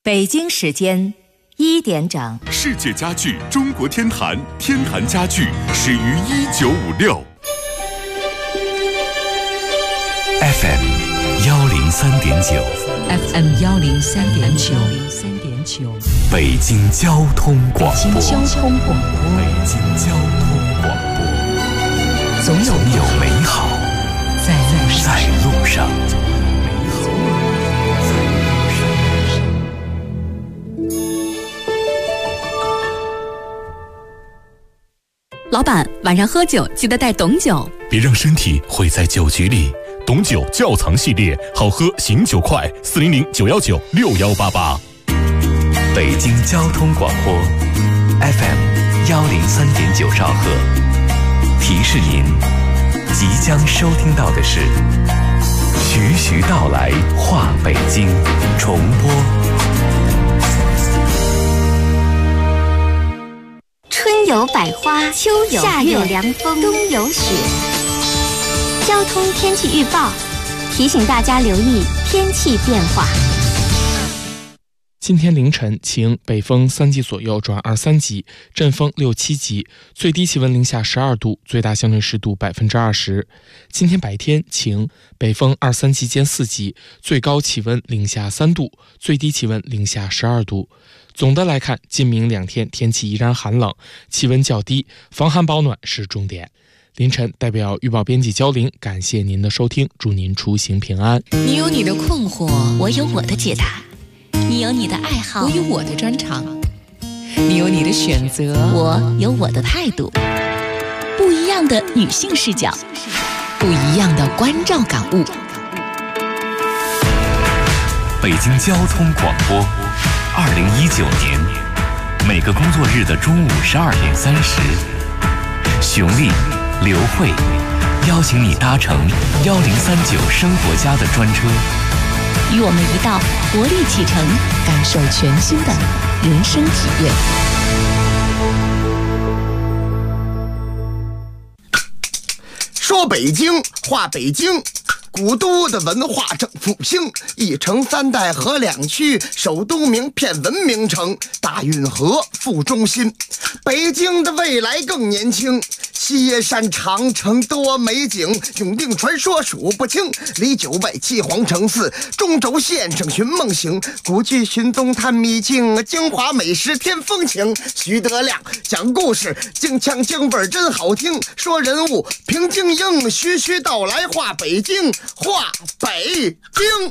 北京时间1点整， 世界家具中国天坛，天坛家具始于1956。 FM 103.9 FM 103.9 北京交通广播。 北京交通广播。 北京交通广播。 总有美好在路上。 老板，晚上喝酒记得带董酒， 别让身体毁在酒局里。董酒窖藏系列，好喝醒酒快，400-919-6188。 北京交通广播 FM 103.9兆赫，提示您，即将收听到的是徐徐道来话北京重播。 春有百花，秋有夏有凉风，冬有雪。交通天气预报提醒大家留意天气变化。 今天凌晨晴，北风3级左右转2-3级，阵风6-7级，最低气温零下12度，最大相对湿度20%。今天白天晴，北风2-3级间4级，最高气温零下3度，最低气温零下12度。总的来看，今明2天天气依然寒冷，气温较低，防寒保暖是重点。凌晨代表预报编辑焦玲，感谢您的收听，祝您出行平安。 你有你的困惑， 我有我的解答； 你有你的爱好， 我有我的专长； 你有你的选择， 我有我的态度。不一样的女性视角，不一样的关照感悟。 北京交通广播，2019年每个工作日的中午12点30，熊丽、刘慧邀请你搭乘1039生活家的专车， 与我们一道活力启程，感受全新的人生体验。 说北京，话北京，古都的文化正复兴，一城3代合2区，首都名片文明城，大运河副中心。北京的未来更年轻，西山长城多美景，永定传说数不清，离9外7皇城4，中轴线上寻梦行，古剧寻踪探秘境，京华美食添风情。徐德亮讲故事，京腔京味真好听，说人物评京英，徐徐道来话北京，话北京。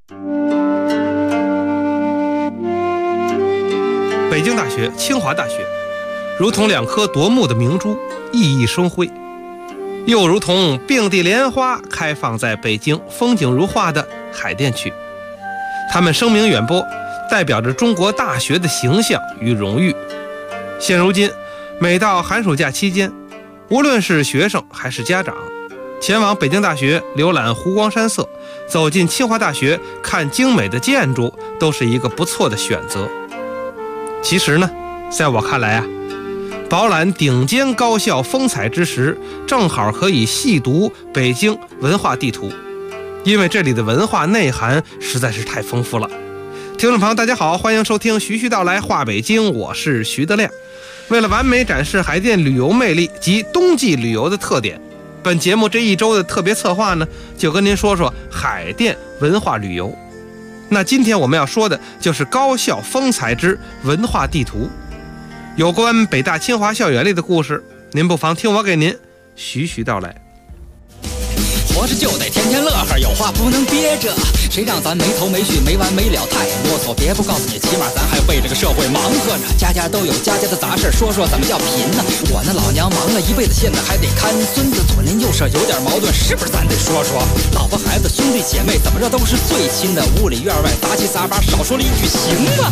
北京大学、清华大学如同2颗夺目的明珠，熠熠生辉，又如同并蒂莲花开放在北京风景如画的海淀区。他们声名远播，代表着中国大学的形象与荣誉。现如今，每到寒暑假期间，无论是学生还是家长，前往北京大学浏览湖光山色，走进清华大学看精美的建筑，都是一个不错的选择。其实呢，在我看来啊，饱览顶尖高校风采之时，正好可以细读北京文化地图，因为这里的文化内涵实在是太丰富了。听众朋友大家好，欢迎收听徐徐道来话北京，我是徐德亮。为了完美展示海淀旅游魅力及冬季旅游的特点，本节目这一周的特别策划呢，就跟您说说海淀文化旅游。那今天我们要说的就是高校风采之文化地图。有关北大清华校园里的故事，您不妨听我给您徐徐道来。 活着就得天天乐呵，有话不能憋着，谁让咱没头没绪没完没了太啰嗦，别不告诉你，起码咱还为这个社会忙活呢。家家都有家家的杂事，说说怎么叫贫呢？我那老娘忙了一辈子，现在还得看孙子，左邻右舍有点矛盾，是不是咱得说说？老婆孩子兄弟姐妹怎么着都是最亲的，屋里院外杂七杂八，少说了一句行吗？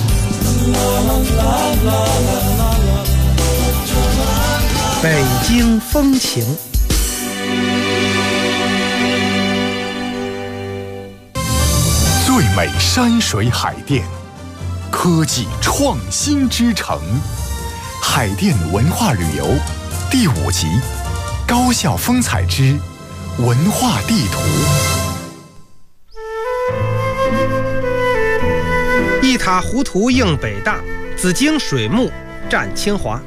北京风情。 最美山水海淀，科技创新之城，海淀文化旅游第5集，高校风采之文化地图。 一塔糊涂应北大，紫荆水木占清华。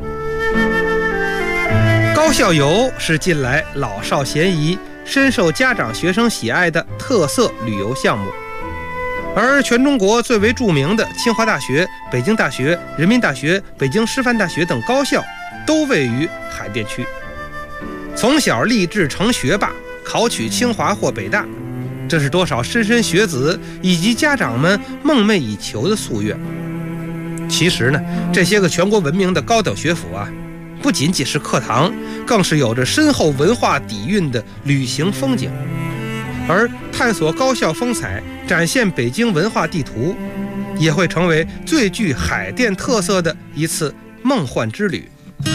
高校游是近来老少咸宜、深受家长学生喜爱的特色旅游项目。而全中国最为著名的清华大学、北京大学、人民大学、北京师范大学等高校都位于海淀区。从小立志成学霸，考取清华或北大，这是多少莘莘学子以及家长们梦寐以求的夙愿。其实呢，这些个全国闻名的高等学府啊，不仅仅是课堂，更是有着深厚文化底蕴的旅行风景。而探索高校风采，展现北京文化地图，也会成为最具海淀特色的一次梦幻之旅。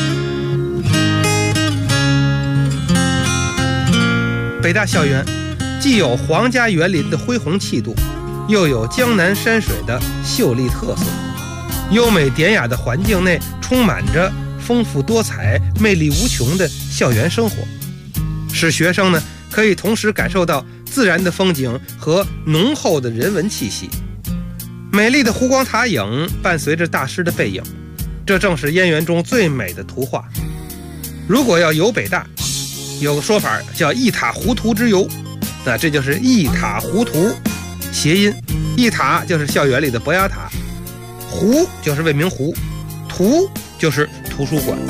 北大校园既有皇家园林的恢宏气度，又有江南山水的秀丽特色。优美典雅的环境内充满着丰富多彩、魅力无穷的校园生活，使学生呢可以同时感受到自然的风景和浓厚的人文气息。美丽的湖光塔影伴随着大师的背影，这正是燕园中最美的图画。如果要游北大，有个说法叫一塔糊涂之游，那这就是一塔糊涂谐音。一塔就是校园里的博雅塔，湖就是未名湖，图就是图书馆。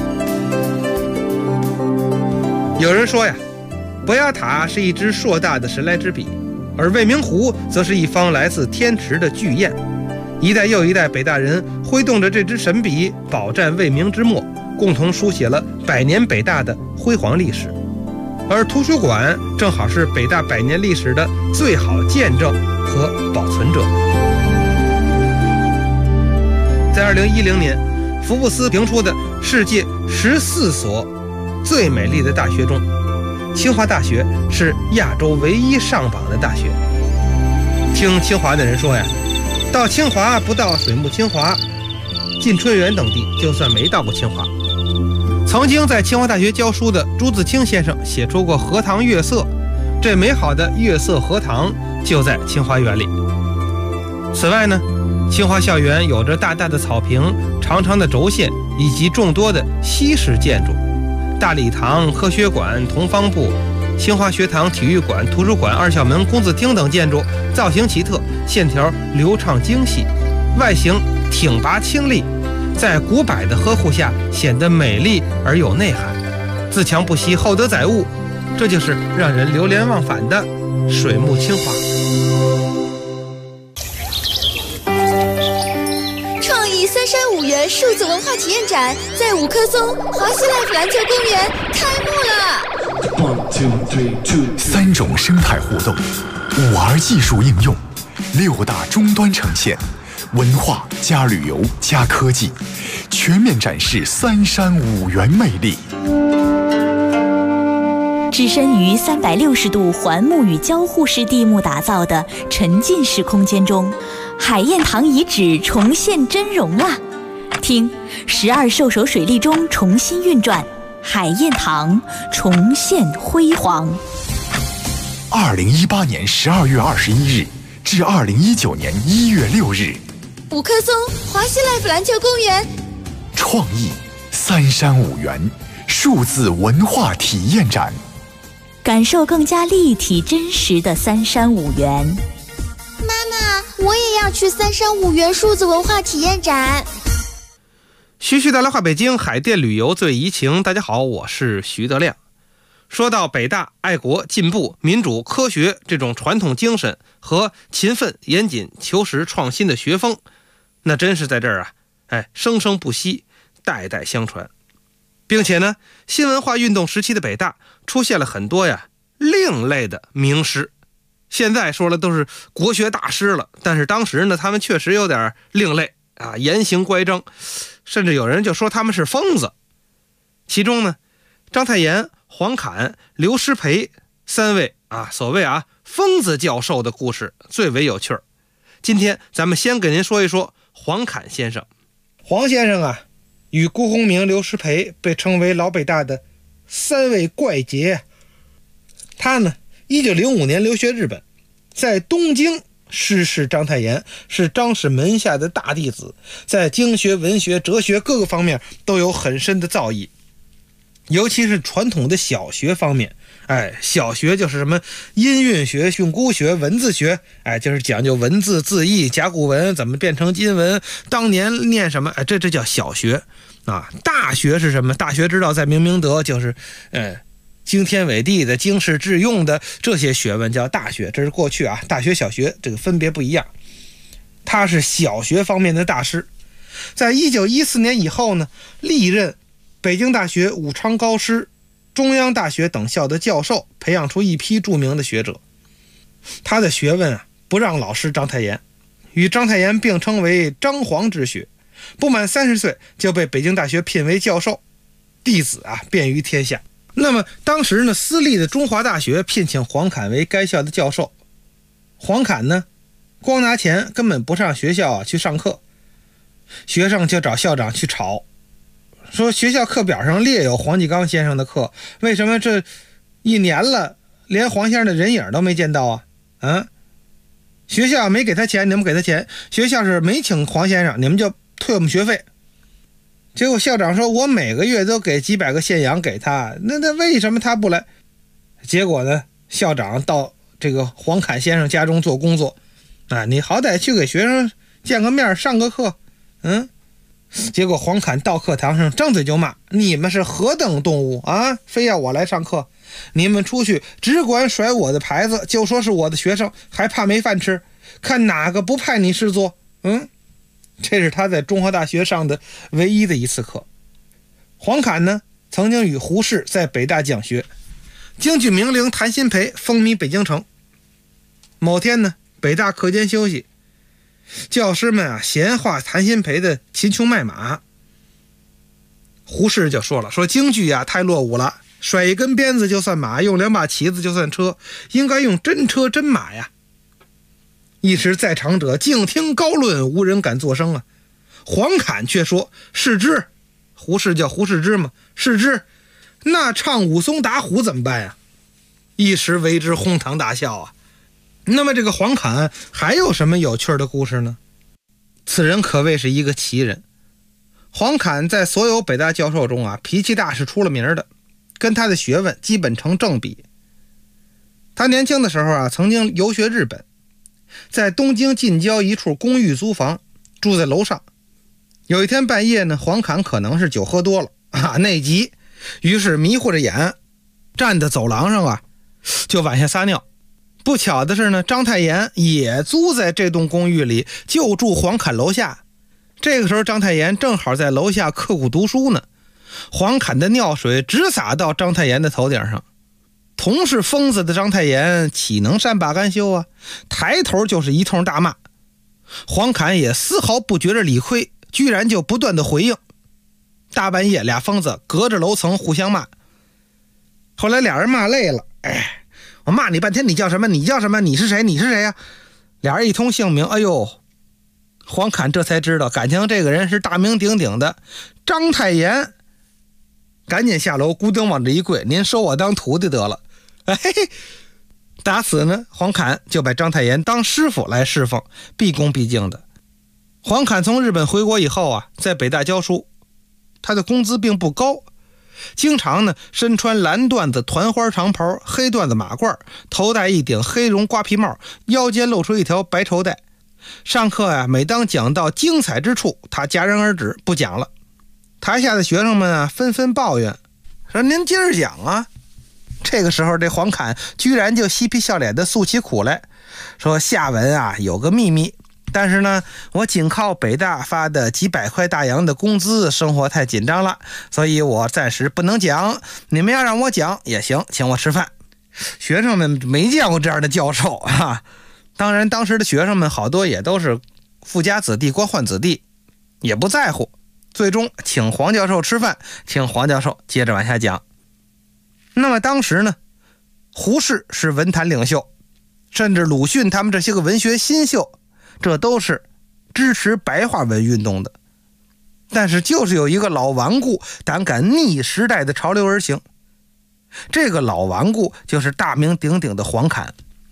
有人说呀，博雅塔是一支硕大的神来之笔，而未名湖则是一方来自天池的巨雁。一代又一代北大人挥动着这支神笔，饱蘸未名之墨，共同书写了100年北大的辉煌历史。而图书馆正好是北大100年历史的最好见证和保存者。在2010年，福布斯评出的世界14所最美丽的大学中，清华大学是亚洲唯一上榜的大学。听清华的人说呀，到清华不到水木清华、进春园等地，就算没到过清华。曾经在清华大学教书的朱自清先生写出过《荷塘月色》，这美好的月色荷塘就在清华园里。此外呢，清华校园有着大大的草坪、长长的轴线以及众多的西式建筑，大礼堂、科学馆、同方部、清华学堂、体育馆、图书馆、二校门、工字厅等建筑造型奇特，线条流畅精细，外形挺拔清丽，在古柏的呵护下显得美丽而有内涵，自强不息，厚德载物，这就是让人流连忘返的水木清华。 创意335元数字文化体验展在五棵松华西 life 篮球公园开幕了。 3种生态互动，5R 技术应用，6大终端呈现，文化加旅游加科技，全面展示三山5园魅力。 置身于360度环木与交互式地幕打造的沉浸式空间中，海晏堂遗址重现真容啊！听，12兽首水利中重新运转，海晏堂重现辉煌。 2018年12月21日至2019年1月6日， 五棵松华西 life 篮球公园， 创意三山5园数字文化体验展， 感受更加立体真实的三山5园。 妈妈，我也要去3山5园数字文化体验展。 徐徐的来话北京，海淀旅游最怡情。大家好，我是徐德亮。说到北大爱国、进步、民主、科学这种传统精神和勤奋、严谨、求实、创新的学风，那真是在这儿啊，生生不息，代代相传。并且呢，新文化运动时期的北大出现了很多另类的名师。现在说了都是国学大师了，但是当时呢，他们确实有点另类啊，言行乖张，甚至有人就说他们是疯子。其中呢，章太炎、黄侃、刘师培3位所谓疯子教授的故事最为有趣儿。今天咱们先给您说一说黄侃先生。黄先生与辜鸿铭、刘师培被称为老北大的3位怪杰。他呢，1905年留学日本，在东京师事章太炎是张氏门下的大弟子，在经学、文学、哲学各个方面都有很深的造诣，尤其是传统的小学方面。小学就是什么音韵学、训诂学、文字学，就是讲究文字字义、甲骨文怎么变成金文，当年念什么，这叫小学啊。大学是什么？大学之道在明明德，就是经天纬地的、经世致用的这些学问叫大学。这是过去啊，大学小学这个分别不一样。他是小学方面的大师，在1914年以后呢，历任北京大学、武昌高师、中央大学等校的教授，培养出一批著名的学者。他的学问不让老师章太炎，与章太炎并称为张黄之学。不满30岁就被北京大学聘为教授，弟子遍于天下。那么当时呢，私立的中华大学聘请黄侃为该校的教授。黄侃呢，光拿钱根本不上学校去上课，学生就找校长去吵，说学校课表上列有黄继刚先生的课，为什么这1年了连黄先生的人影都没见到啊？学校没给他钱，你们给他钱；学校是没请黄先生，你们就退我们学费。结果校长说，我每个月都给几百个现洋给他，那为什么他不来？结果呢，校长到这个黄侃先生家中做工作，你好歹去给学生见个面，上个课。结果黄侃到课堂上张嘴就骂，你们是何等动物啊，非要我来上课？你们出去只管甩我的牌子，就说是我的学生，还怕没饭吃？看哪个不派你试做？这是他在中华大学上的唯一的一次课。黄侃呢，曾经与胡适在北大讲学，京剧名伶谭鑫培风靡北京城。某天呢，北大课间休息，教师们闲话谭鑫培的秦琼卖马。胡适就说了，说京剧太落伍了，甩一根鞭子就算马，用2把旗子就算车，应该用真车真马呀。一时在场者静听高论，无人敢作声黄侃却说，是之。胡适叫胡适之嘛，是之。那唱武松打虎怎么办呀？一时为之哄堂大笑那么这个黄侃还有什么有趣的故事呢？此人可谓是一个奇人。黄侃在所有北大教授中脾气大是出了名的，跟他的学问基本成正比。他年轻的时候曾经游学日本，在东京近郊一处公寓租房，住在楼上。有一天半夜呢，黄侃可能是酒喝多了内急，于是迷糊着眼站在走廊上就往下撒尿。不巧的是呢，章太炎也租在这栋公寓里，就住黄侃楼下。这个时候章太炎正好在楼下刻苦读书呢，黄侃的尿水直洒到章太炎的头顶上。同是疯子的章太炎岂能善罢甘休抬头就是一通大骂。黄侃也丝毫不觉着理亏，居然就不断的回应。大半夜俩疯子隔着楼层互相骂。后来俩人骂累了，我骂你半天，你叫什么？你叫什么？你是谁？你是谁呀？俩人一通姓名，黄侃这才知道，感情这个人是大名鼎鼎的章太炎。赶紧下楼，咕噔往这一跪，您收我当徒弟得了。打此呢，黄侃就把章太炎当师傅来侍奉，毕恭毕敬的。黄侃从日本回国以后在北大教书，他的工资并不高，经常呢身穿蓝缎子团花长袍，黑缎子马褂，头戴一顶黑绒瓜皮帽，腰间露出一条白绸带。上课每当讲到精彩之处，他戛然而止，不讲了。台下的学生们纷纷抱怨，说您接着讲这个时候这黄侃居然就嬉皮笑脸的诉起苦来，说下文有个秘密，但是呢我仅靠北大发的几百块大洋的工资，生活太紧张了，所以我暂时不能讲，你们要让我讲也行，请我吃饭。学生们没见过这样的教授当然当时的学生们好多也都是富家子弟、官宦子弟，也不在乎，最终请黄教授吃饭，请黄教授接着往下讲。那么当时呢，胡适是文坛领袖，甚至鲁迅他们这些个文学新秀，这都是支持白话文运动的。但是就是有一个老顽固胆敢逆时代的潮流而行，这个老顽固就是大名鼎鼎的黄侃。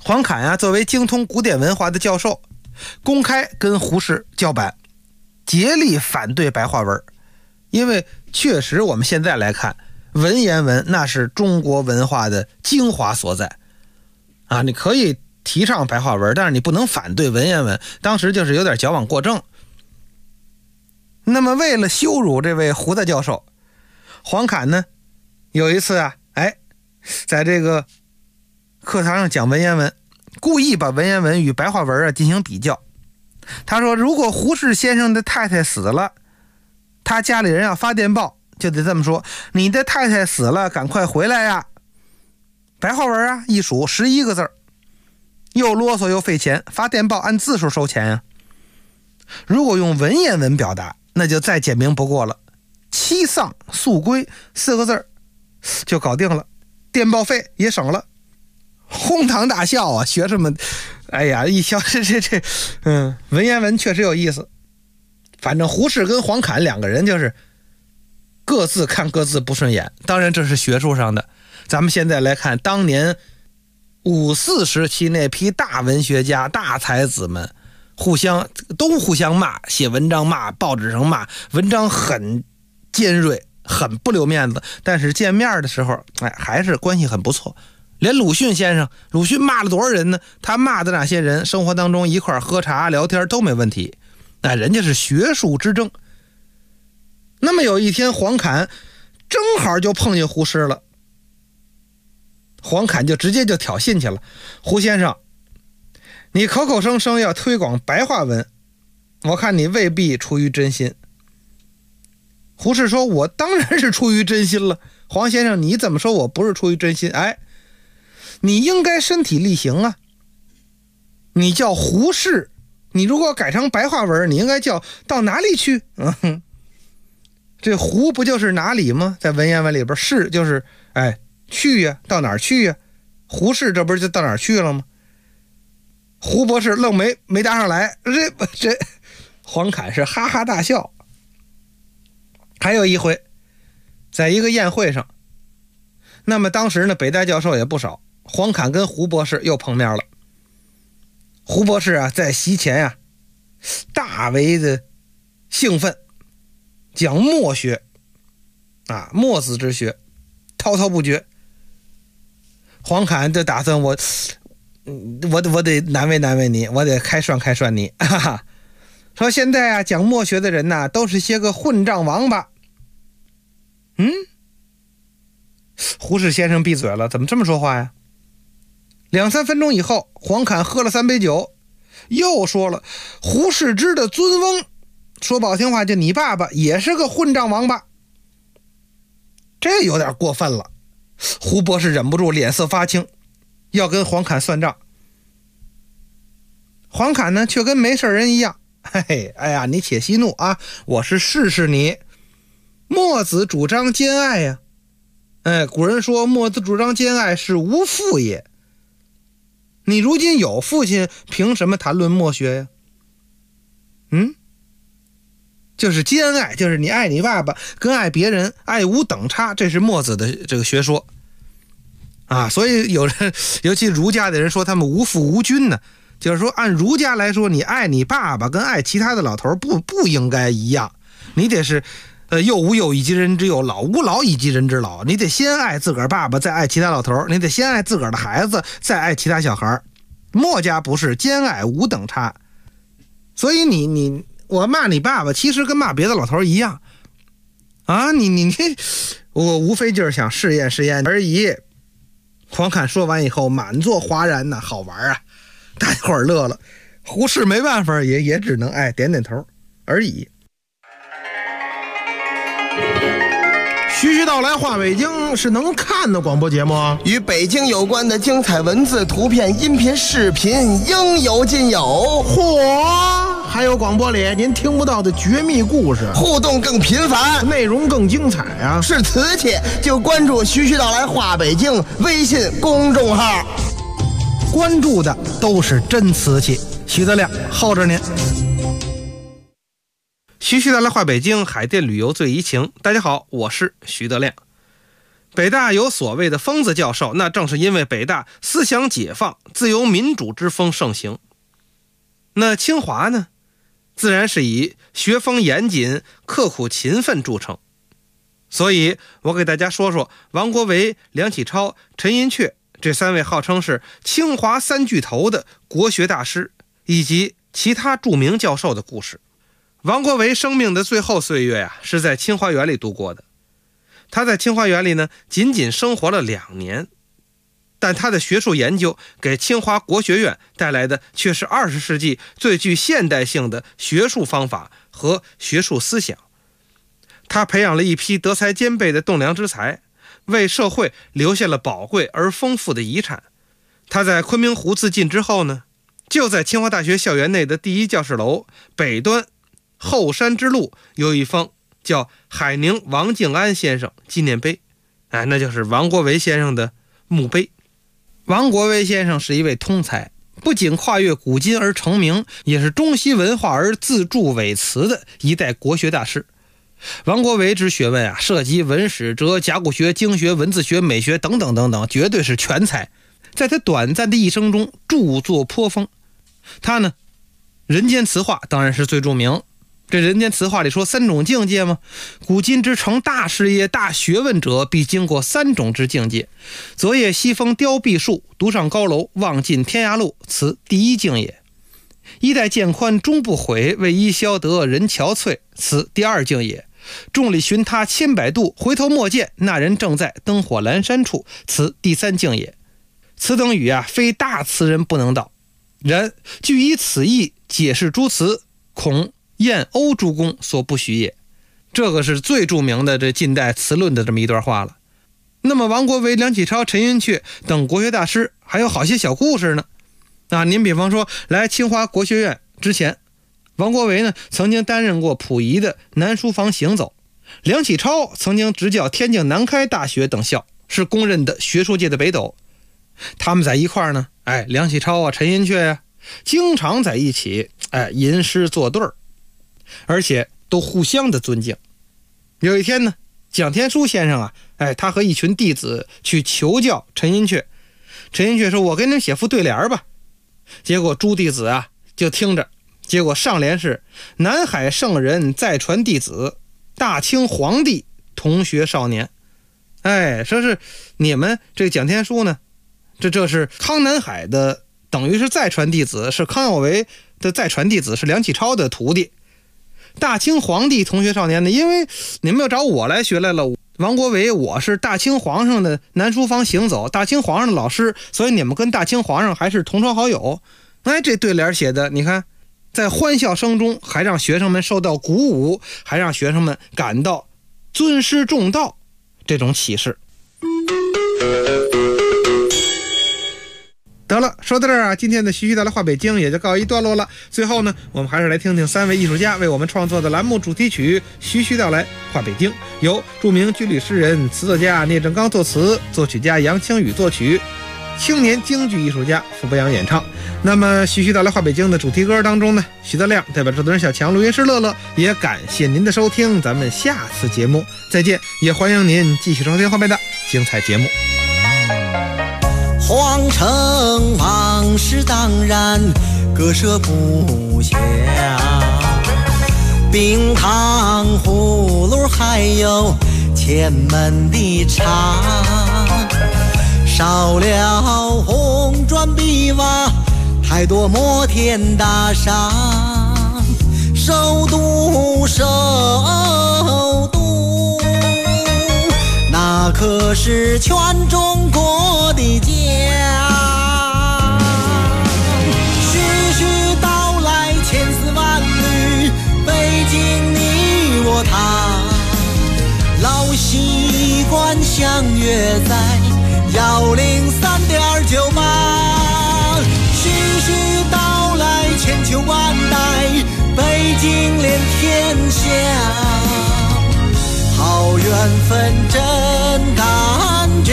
黄侃啊，作为精通古典文化的教授，公开跟胡适叫板，竭力反对白话文。因为确实我们现在来看，文言文那是中国文化的精华所在啊！你可以提倡白话文，但是你不能反对文言文。当时就是有点矫枉过正。那么为了羞辱这位胡大教授，黄侃呢有一次啊，在这个课堂上讲文言文，故意把文言文与白话文进行比较。他说，如果胡适先生的太太死了，他家里人要发电报，就得这么说：你的太太死了，赶快回来呀！白话文啊，一数11个字，又啰嗦又费钱，发电报按字数收钱呀。如果用文言文表达，那就再简明不过了，七丧速归4个字就搞定了，电报费也省了。哄堂大笑啊，学生们，一笑文言文确实有意思。反正胡适跟黄侃两个人就是各自看各自不顺眼，当然这是学术上的。咱们现在来看当年5、4时期那批大文学家大才子们互相骂，写文章骂，报纸上骂，文章很尖锐，很不留面子，但是见面的时候还是关系很不错。连鲁迅先生，鲁迅骂了多少人呢？他骂的那些人生活当中一块喝茶聊天都没问题，人家是学术之争。那么有一天黄侃正好就碰见胡适了，黄侃就直接就挑衅去了：胡先生，你口口声声要推广白话文，我看你未必出于真心。胡适说：我当然是出于真心了。黄先生，你怎么说我不是出于真心？你应该身体力行啊，你叫胡适，你如果改成白话文，你应该叫到哪里去？这胡不就是哪里吗？在文言文里边，适就是去呀，到哪儿去呀？胡适这不是就到哪儿去了吗？胡博士愣没答上来，这黄侃是哈哈大笑。还有一回，在一个宴会上，那么当时呢，北大教授也不少，黄侃跟胡博士又碰面了。胡博士啊，在席前大为的兴奋，讲墨学墨子之学，滔滔不绝。黄侃就打算我得难为你，我得开涮你，说现在讲墨学的人都是些个混账王八。胡适先生闭嘴了，怎么这么说话呀？2、3分钟以后，黄侃喝了3杯酒，又说了：胡适之的尊翁，说不好听话，就你爸爸也是个混账王八。这有点过分了。胡博士忍不住脸色发青，要跟黄侃算账。黄侃呢，却跟没事人一样：你且息怒啊，我是试试你。墨子主张兼爱呀，古人说墨子主张兼爱是无父也。你如今有父亲，凭什么谈论墨学呀？就是兼爱，就是你爱你爸爸跟爱别人爱无等差，这是墨子的这个学说所以有人，尤其儒家的人说他们无父无君呢，就是说按儒家来说，你爱你爸爸跟爱其他的老头不应该一样，你得是幼无幼以及人之幼，老无老以及人之老，你得先爱自个儿爸爸，再爱其他老头，你得先爱自个儿的孩子，再爱其他小孩。墨家不是，兼爱无等差。所以我骂你爸爸，其实跟骂别的老头一样我无非就是想试验而已。黄侃说完以后满座哗然好玩大家伙儿乐了。胡适没办法，也只能点点头而已。 徐徐道来话北京是能看的广播节目， 与北京有关的精彩文字、图片、音频、视频应有尽有。 嚯，还有广播里您听不到的绝密故事， 互动更频繁， 内容更精彩是瓷器就关注徐徐道来话北京微信公众号， 关注的都是真瓷器。徐德亮候着您。 徐徐道来话北京，海淀旅游最怡情。大家好，我是徐德亮。 北大有所谓的疯子教授，那正是因为北大思想解放、自由民主之风盛行。那清华呢，自然是以学风严谨、刻苦勤奋著称。所以我给大家说说王国维、梁启超、陈寅恪这3位号称是清华3巨头的国学大师，以及其他著名教授的故事。王国维生命的最后岁月啊，是在清华园里度过的。他在清华园里呢，仅仅生活了2年，但他的学术研究给清华国学院带来的却是20世纪最具现代性的学术方法和学术思想。他培养了一批德才兼备的栋梁之才，为社会留下了宝贵而丰富的遗产。他在昆明湖自尽之后呢，就在清华大学校园内的第1教室楼北端后山之路有一方叫海宁王敬安先生纪念碑，那就是王国维先生的墓碑。王国维先生是一位通才，不仅跨越古今而成名，也是中西文化而自著伟辞的一代国学大师。王国维之学问涉及文史哲、甲骨学、经学、文字学、美学等等等等，绝对是全才。在他短暂的一生中，著作颇丰。他呢，人间词话当然是最著名。这人间词话里说3种境界吗？古今之成大事业、大学问者，必经过3种之境界。昨夜西风凋碧树，独上高楼，望尽天涯路，此第1境也。衣带渐宽终不悔，为伊消得人憔悴，此第2境也。众里寻他千百度，回头莫见，那人正在灯火阑珊处，此第3境也。此等语非大词人不能道，然据以此意解释诸词，恐晏欧诸公所不许也。这个是最著名的这近代词论的这么一段话了。那么王国维、梁启超、陈寅恪等国学大师还有好些小故事呢。您比方说来清华国学院之前，王国维呢曾经担任过溥仪的南书房行走，梁启超曾经执教天津南开大学等校，是公认的学术界的北斗。他们在一块儿呢，梁启超陈寅恪经常在一起吟诗作对儿，而且都互相的尊敬。有一天呢，蒋天书先生他和一群弟子去求教陈寅恪。陈寅恪说：“我给你们写副对联吧。”结果诸弟子就听着，结果上联是南海圣人再传弟子，大清皇帝同学少年。说是你们这个蒋天书呢，这是康南海的，等于是再传弟子，是康有为的再传弟子，是梁启超的徒弟。大清皇帝同学少年呢，因为你们要找我来学来了，王国维我是大清皇上的南书房行走，大清皇上的老师，所以你们跟大清皇上还是同窗好友。这对联写的，你看在欢笑声中，还让学生们受到鼓舞，还让学生们感到尊师重道这种启示。得了，说到这儿今天的徐徐道来话北京也就告一段落了。最后呢，我们还是来听听3位艺术家为我们创作的栏目主题曲《徐徐道来话北京》，由著名军旅诗人、词作家聂政刚作词，作曲家杨清宇作曲，青年京剧艺术家傅伯阳演唱。那么徐徐道来话北京的主题歌当中呢，徐德亮代表制作人小强、录音师乐乐，也感谢您的收听，咱们下次节目再见，也欢迎您继续收听后面的精彩节目。 皇城往事当然割舍不下，冰糖葫芦还有前门的茶，少了红砖碧瓦，太多摩天大厦，首都那可是全中国的家。徐徐道来千丝万缕，北京你我他，老习惯相约在103.98。徐徐道来千秋万代，北京连天下，好缘分真感觉，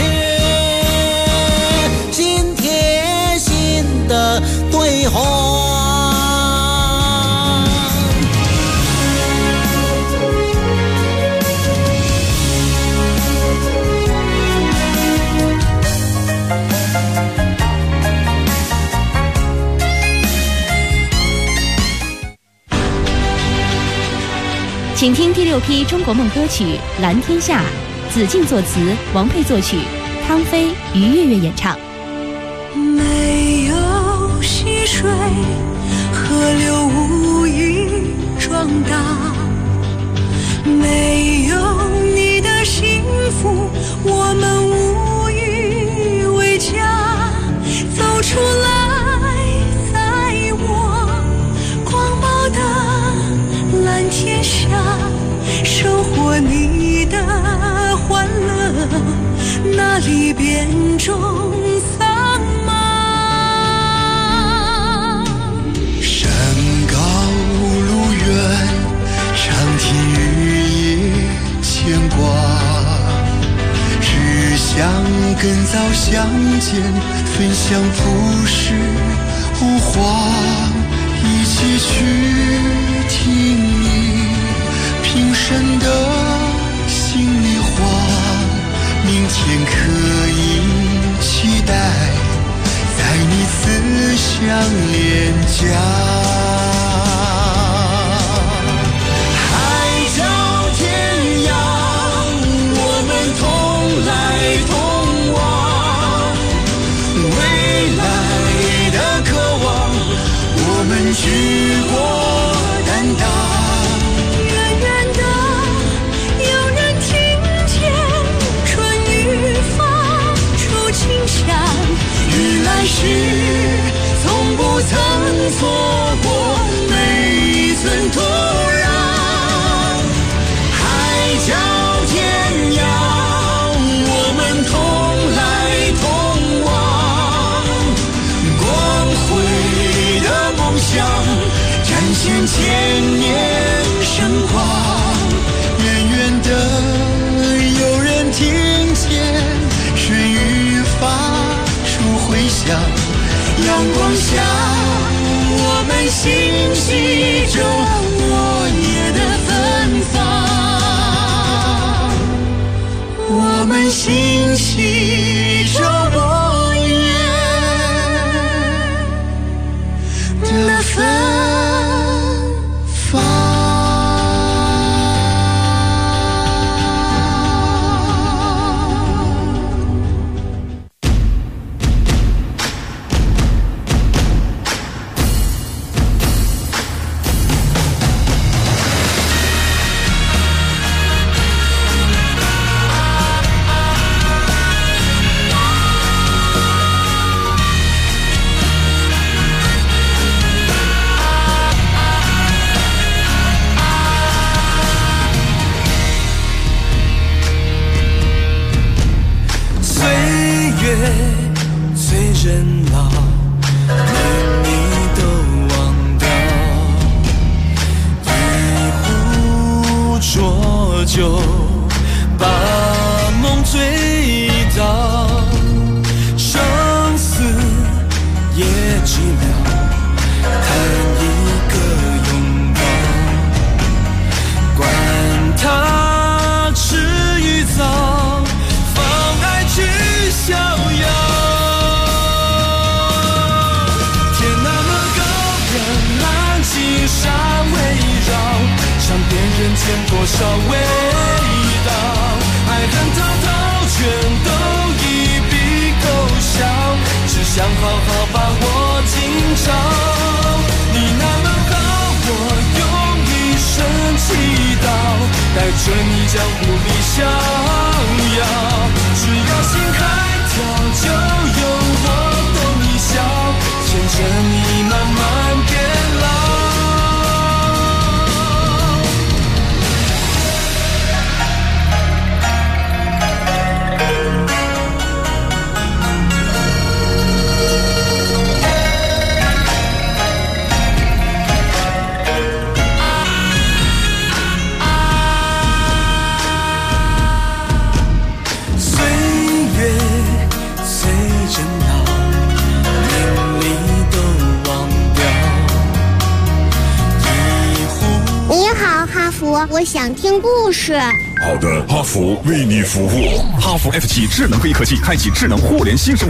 心贴心的对话。 请听第6批中国梦歌曲《蓝天下》，子敬作词，王佩作曲，汤飞、于月月演唱。 没有溪水，河流无以壮大，没有你的幸福，我们无以为家。走出来，在我广袤的蓝天下，收获你的欢乐，那里变种桑麻。 山高路远，长天日夜牵挂，只想更早相见，分享朴实无华，一起去听你平生的心里话，明天可以期待在你思乡脸颊。海角天涯，我们同来同往，未来的渴望，我们举国担当。 远远的有人听见春雨发出清香，雨来时从不曾错过每一寸土壤。海角天涯，我们同来同往，光辉的梦想展现千年神光。远远的有人听见春雨发出回响，阳光下我们欣喜着落叶的芬芳，我们欣喜着落叶的芬芳。随人老，连你都忘掉。一壶浊酒，把梦醉倒。生死也寂寥，谈一个拥抱。管他迟与早，放爱去逍遥。山围绕，尝遍人间多少味道，爱恨滔滔全都一笔勾销，只想好好把握今朝。你那么好，我用一生祈祷，带着你江湖里逍遥。只要心还跳，就有我逗你笑，牵着你慢慢变老。 我想听故事。 好的，哈弗为你服务。哈弗 F7智能黑科技，开启智能互联新生活。